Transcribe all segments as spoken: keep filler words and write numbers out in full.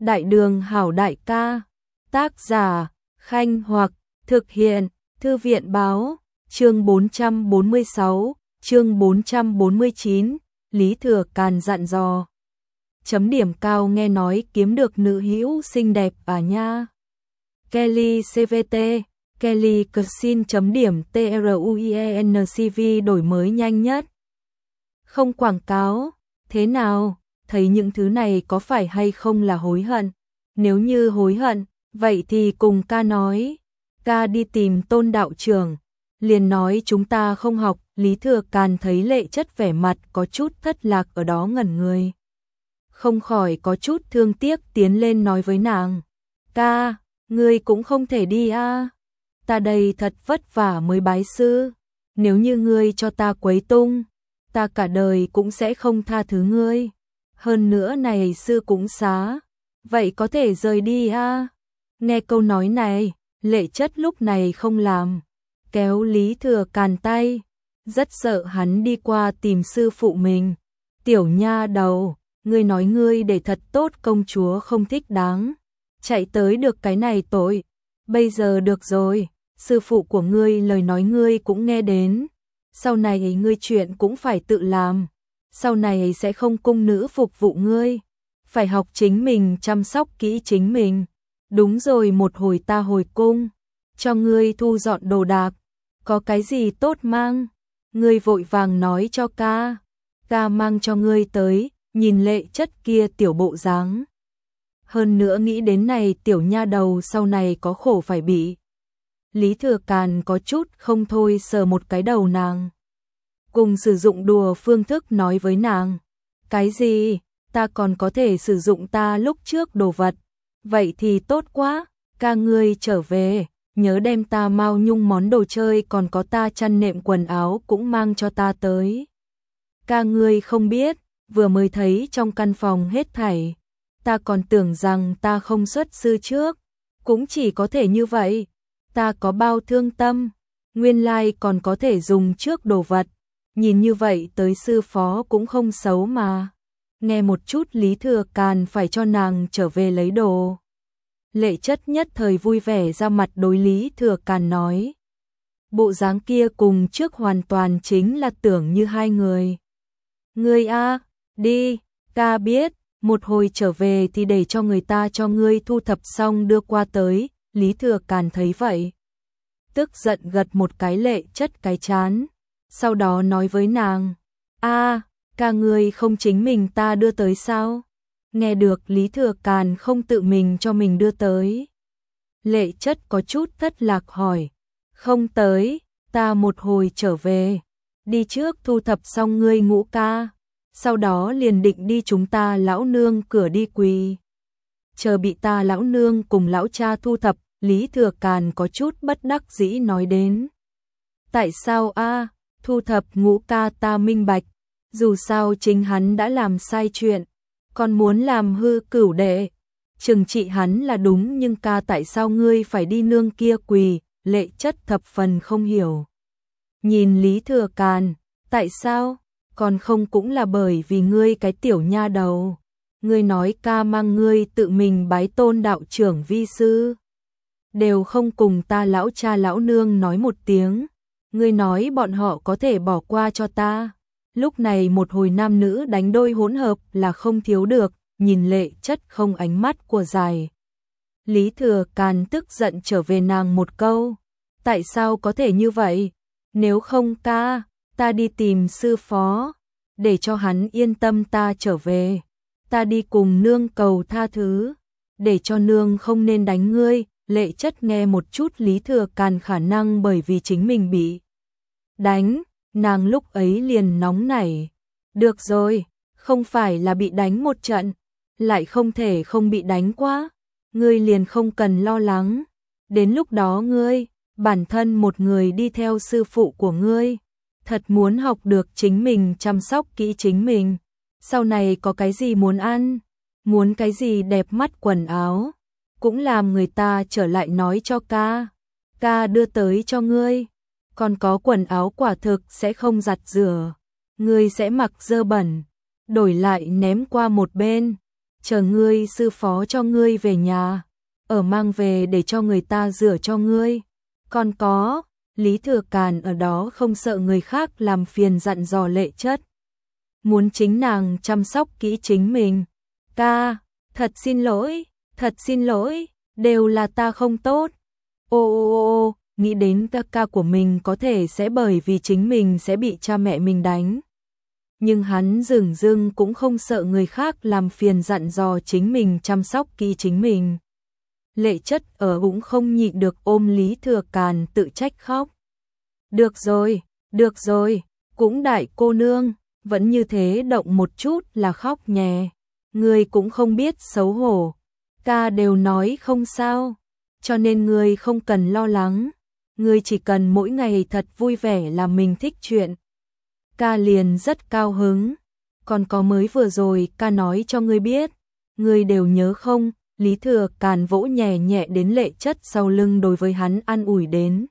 Đại đường hảo đại ca. Tác giả, Khanh Hoặc, thực hiện, Thư viện báo, chương bốn trăm bốn mươi sáu, chương bốn trăm bốn mươi chín, Lý Thừa Càn dặn dò. Chấm điểm cao nghe nói kiếm được nữ hữu xinh đẹp à nha. Kelly xê vê tê, Kelly Cuisine chấm điểm truencv đổi mới nhanh nhất. Không quảng cáo, thế nào, thấy những thứ này có phải hay không là hối hận? Nếu như hối hận, vậy thì cùng ca nói. Ca đi tìm Tôn đạo trưởng, liền nói chúng ta không học. Lý Thừa Càn thấy Lệ Chất vẻ mặt có chút thất lạc ở đó ngẩn người. Không khỏi có chút thương tiếc tiến lên nói với nàng. Ca, ngươi cũng không thể đi a. Ta đây thật vất vả mới bái sư. Nếu như ngươi cho ta quấy tung, ta cả đời cũng sẽ không tha thứ ngươi. Hơn nữa này sư cũng xá. Vậy có thể rời đi a. Nghe câu nói này, Lệ Chất lúc này không làm. Kéo Lý Thừa Càn tay. Rất sợ hắn đi qua tìm sư phụ mình. Tiểu nha đầu, ngươi nói ngươi để thật tốt công chúa không thích đáng. Chạy tới được cái này tội. Bây giờ được rồi, sư phụ của ngươi lời nói ngươi cũng nghe đến. Sau này ngươi chuyện cũng phải tự làm. Sau này sẽ không cung nữ phục vụ ngươi. Phải học chính mình chăm sóc kỹ chính mình. Đúng rồi, một hồi ta hồi cung, cho ngươi thu dọn đồ đạc. Có cái gì tốt mang, ngươi vội vàng nói cho ca. Ca mang cho ngươi tới, nhìn Lệ Chất kia tiểu bộ dáng. Hơn nữa nghĩ đến này tiểu nha đầu sau này có khổ phải bị. Lý Thừa Càn có chút không thôi sờ một cái đầu nàng. Cùng sử dụng đùa phương thức nói với nàng. Cái gì, ta còn có thể sử dụng ta lúc trước đồ vật. Vậy thì tốt quá, ca ngươi trở về, nhớ đem ta Mao Nhung món đồ chơi còn có ta chăn nệm quần áo cũng mang cho ta tới. Ca ngươi không biết, vừa mới thấy trong căn phòng hết thảy. Ta còn tưởng rằng ta không xuất sư trước, cũng chỉ có thể như vậy. Ta có bao thương tâm, nguyên lai còn có thể dùng trước đồ vật. Nhìn như vậy tới sư phó cũng không xấu mà. Nghe một chút Lý Thừa Càn phải cho nàng trở về lấy đồ. Lệ Chất nhất thời vui vẻ ra mặt đối Lý Thừa Càn nói. Bộ dáng kia cùng trước hoàn toàn chính là tưởng như hai người. Ngươi a, đi, ca biết, một hồi trở về thì để cho người ta cho ngươi thu thập xong đưa qua tới. Lý Thừa Càn thấy vậy, tức giận gật một cái Lệ Chất cái chán, sau đó nói với nàng. A, ca ngươi không chính mình ta đưa tới sao? Nghe được Lý Thừa Càn không tự mình cho mình đưa tới. Lệ Chất có chút thất lạc hỏi. Không tới, ta một hồi trở về. Đi trước thu thập xong ngươi ngũ ca. Sau đó liền định đi chúng ta lão nương cửa đi quỳ. Chờ bị ta lão nương cùng lão cha thu thập. Lý Thừa Càn có chút bất đắc dĩ nói đến. Tại sao a? Thu thập ngũ ca ta minh bạch. Dù sao chính hắn đã làm sai chuyện, còn muốn làm hư cửu đệ, trừng trị hắn là đúng, nhưng ca tại sao ngươi phải đi nương kia quỳ? Lệ Chất thập phần không hiểu. Nhìn Lý Thừa Càn, tại sao? Còn không cũng là bởi vì ngươi cái tiểu nha đầu. Ngươi nói ca mang ngươi tự mình bái Tôn đạo trưởng vi sư. Đều không cùng ta lão cha lão nương nói một tiếng. Ngươi nói bọn họ có thể bỏ qua cho ta. Lúc này một hồi nam nữ đánh đôi hỗn hợp là không thiếu được, nhìn Lệ Chất không ánh mắt của dài. Lý Thừa Càn tức giận trở về nàng một câu. Tại sao có thể như vậy? Nếu không ca, ta đi tìm sư phó, để cho hắn yên tâm ta trở về. Ta đi cùng nương cầu tha thứ, để cho nương không nên đánh ngươi. Lệ Chất nghe một chút Lý Thừa Càn khả năng bởi vì chính mình bị đánh. Nàng lúc ấy liền nóng nảy. Được rồi, không phải là bị đánh một trận, lại không thể không bị đánh quá. Ngươi liền không cần lo lắng. Đến lúc đó ngươi, bản thân một người đi theo sư phụ của ngươi. Thật muốn học được chính mình chăm sóc kỹ chính mình. Sau này có cái gì muốn ăn, muốn cái gì đẹp mắt quần áo, cũng làm người ta trở lại nói cho ca. Ca đưa tới cho ngươi. Còn có quần áo quả thực sẽ không giặt rửa, ngươi sẽ mặc dơ bẩn, đổi lại ném qua một bên. chờ ngươi sư phó cho ngươi về nhà, ở mang về để cho người ta rửa cho ngươi. Còn có, Lý Thừa Càn ở đó không sợ người khác làm phiền dặn dò Lệ Chất. Muốn chính nàng chăm sóc kỹ chính mình. Ca, thật xin lỗi, thật xin lỗi, đều là ta không tốt. Ô ô ô ô, nghĩ đến ca ca của mình có thể sẽ bởi vì chính mình sẽ bị cha mẹ mình đánh. Nhưng hắn dửng dưng cũng không sợ người khác làm phiền dặn dò chính mình chăm sóc kỹ chính mình. Lệ Chất ở cũng không nhịn được ôm Lý Thừa Càn tự trách khóc. Được rồi, được rồi, cũng đại cô nương, vẫn như thế động một chút là khóc nhè. Ngươi cũng không biết xấu hổ, ca đều nói không sao, cho nên ngươi không cần lo lắng, ngươi chỉ cần mỗi ngày thật vui vẻ là mình thích chuyện. Ca liền rất cao hứng, còn có mới vừa rồi ca nói cho ngươi biết, ngươi đều nhớ không? Lý Thừa Càn vỗ nhẹ nhẹ đến Lệ Chất sau lưng đối với hắn an ủi đến.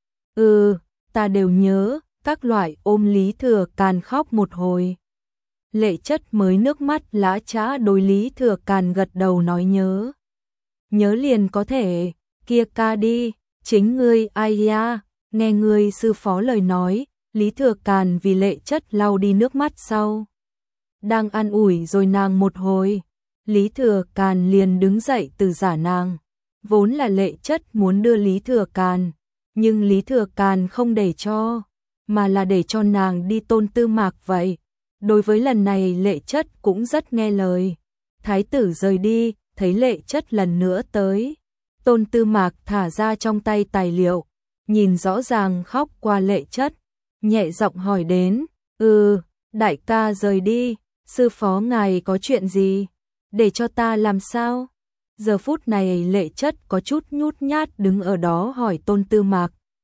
Ừ, ta đều nhớ, các loại ôm Lý Thừa Càn khóc một hồi. Lệ Chất mới nước mắt lã chã đối Lý Thừa Càn gật đầu nói nhớ. Nhớ liền có thể, kia ca đi, chính ngươi ai ya, nghe ngươi sư phó lời nói, Lý Thừa Càn vì Lệ Chất lau đi nước mắt sau. Đang an ủi rồi nàng một hồi, Lý Thừa Càn liền đứng dậy từ giả nàng. Vốn là Lệ Chất muốn đưa Lý Thừa Càn, nhưng Lý Thừa Càn không để cho, mà là để cho nàng đi Tôn Tư Mạc vậy. Đối với lần này Lệ Chất cũng rất nghe lời. Thái tử rời đi, thấy Lệ Chất lần nữa tới. Tôn Tư Mạc thả ra trong tay tài liệu, nhìn rõ ràng khóc qua Lệ Chất, nhẹ giọng hỏi đến, ừ, đại ca rời đi, sư phó ngài có chuyện gì? Để cho ta làm sao? Giờ phút này Lệ Chất có chút nhút nhát đứng ở đó hỏi Tôn Tư Mạc.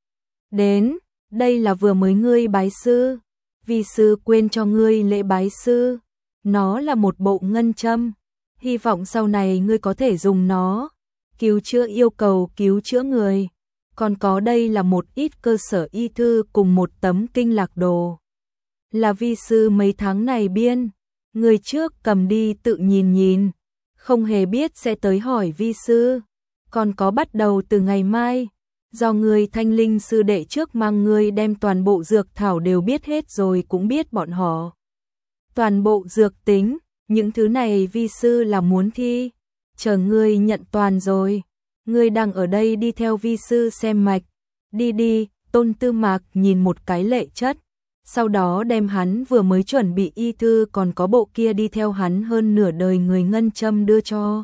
Đến, đây là vừa mới ngươi bái sư, vi sư quên cho ngươi lễ bái sư, nó là một bộ ngân châm, hy vọng sau này ngươi có thể dùng nó, cứu chữa yêu cầu cứu chữa người, còn có đây là một ít cơ sở y thư cùng một tấm kinh lạc đồ. Là vi sư mấy tháng này biên, người trước cầm đi tự nhìn nhìn, không hề biết sẽ tới hỏi vi sư, còn có bắt đầu từ ngày mai. Do người Thanh Linh sư đệ trước mang người đem toàn bộ dược thảo đều biết hết rồi cũng biết bọn họ. Toàn bộ dược tính, những thứ này vi sư là muốn thi, chờ ngươi nhận toàn rồi. Ngươi đang ở đây đi theo vi sư xem mạch, đi đi. Tôn Tư Mạc nhìn một cái Lệ Chất, sau đó đem hắn vừa mới chuẩn bị y thư còn có bộ kia đi theo hắn hơn nửa đời người ngân châm đưa cho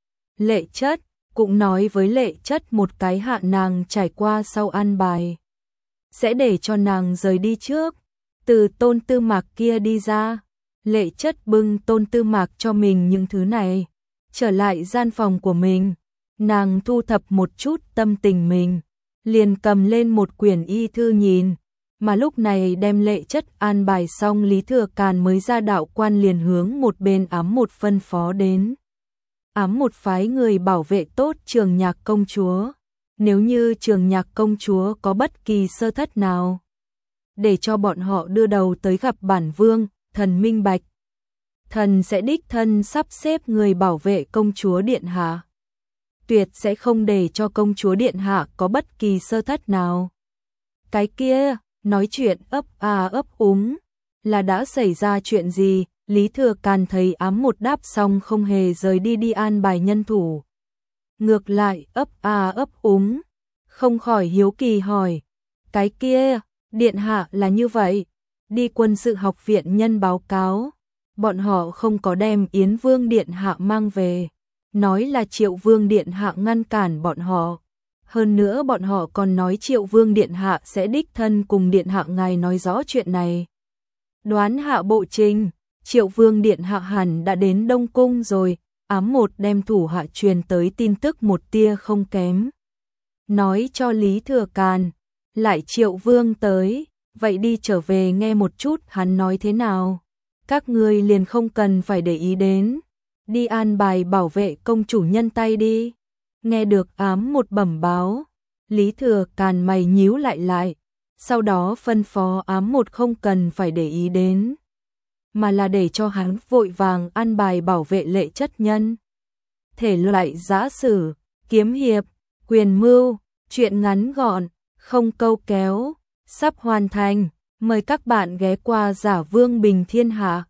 Lệ Chất. Cũng nói với Lệ Chất một cái hạ nàng trải qua sau an bài, sẽ để cho nàng rời đi trước. Từ Tôn Tư Mạc kia đi ra, Lệ Chất bưng Tôn Tư Mạc cho mình những thứ này, trở lại gian phòng của mình, nàng thu thập một chút tâm tình mình, liền cầm lên một quyển y thư nhìn, mà lúc này đem Lệ Chất an bài xong Lý Thừa Càn mới ra đạo quan liền hướng một bên ám một phân phó đến. Ám một phái người bảo vệ tốt Trường Nhạc công chúa, nếu như Trường Nhạc công chúa có bất kỳ sơ thất nào, để cho bọn họ đưa đầu tới gặp bản vương, thần minh bạch. Thần sẽ đích thân sắp xếp người bảo vệ công chúa điện hạ. Tuyệt sẽ không để cho công chúa điện hạ có bất kỳ sơ thất nào. Cái kia, nói chuyện ấp à ấp úng, là đã xảy ra chuyện gì? Lý Thừa Càn thấy ám một đáp xong không hề rời đi đi an bài nhân thủ. Ngược lại ấp à ấp úng, không khỏi hiếu kỳ hỏi. Cái kia, điện hạ là như vậy, đi quân sự học viện nhân báo cáo, bọn họ không có đem Yến Vương điện hạ mang về, nói là Triệu Vương điện hạ ngăn cản bọn họ. Hơn nữa bọn họ còn nói Triệu Vương điện hạ sẽ đích thân cùng điện hạ ngài nói rõ chuyện này. Đoán hạ bộ trình, Triệu Vương điện hạ hẳn đã đến Đông Cung rồi. Ám một đem thủ hạ truyền tới tin tức một tia không kém, nói cho Lý Thừa Càn, lại Triệu Vương tới, vậy đi trở về nghe một chút hắn nói thế nào. Các ngươi liền không cần phải để ý đến, đi an bài bảo vệ công chủ nhân tay đi. Nghe được ám một bẩm báo, Lý Thừa Càn mày nhíu lại lại, sau đó phân phó ám một không cần phải để ý đến. mà là để cho hắn vội vàng ăn bài bảo vệ Lệ Chất Nhân. Thể loại giã sử, kiếm hiệp, quyền mưu, truyện ngắn gọn, không câu kéo, sắp hoàn thành. Mời các bạn ghé qua Giả Vương Bình Thiên Hạ.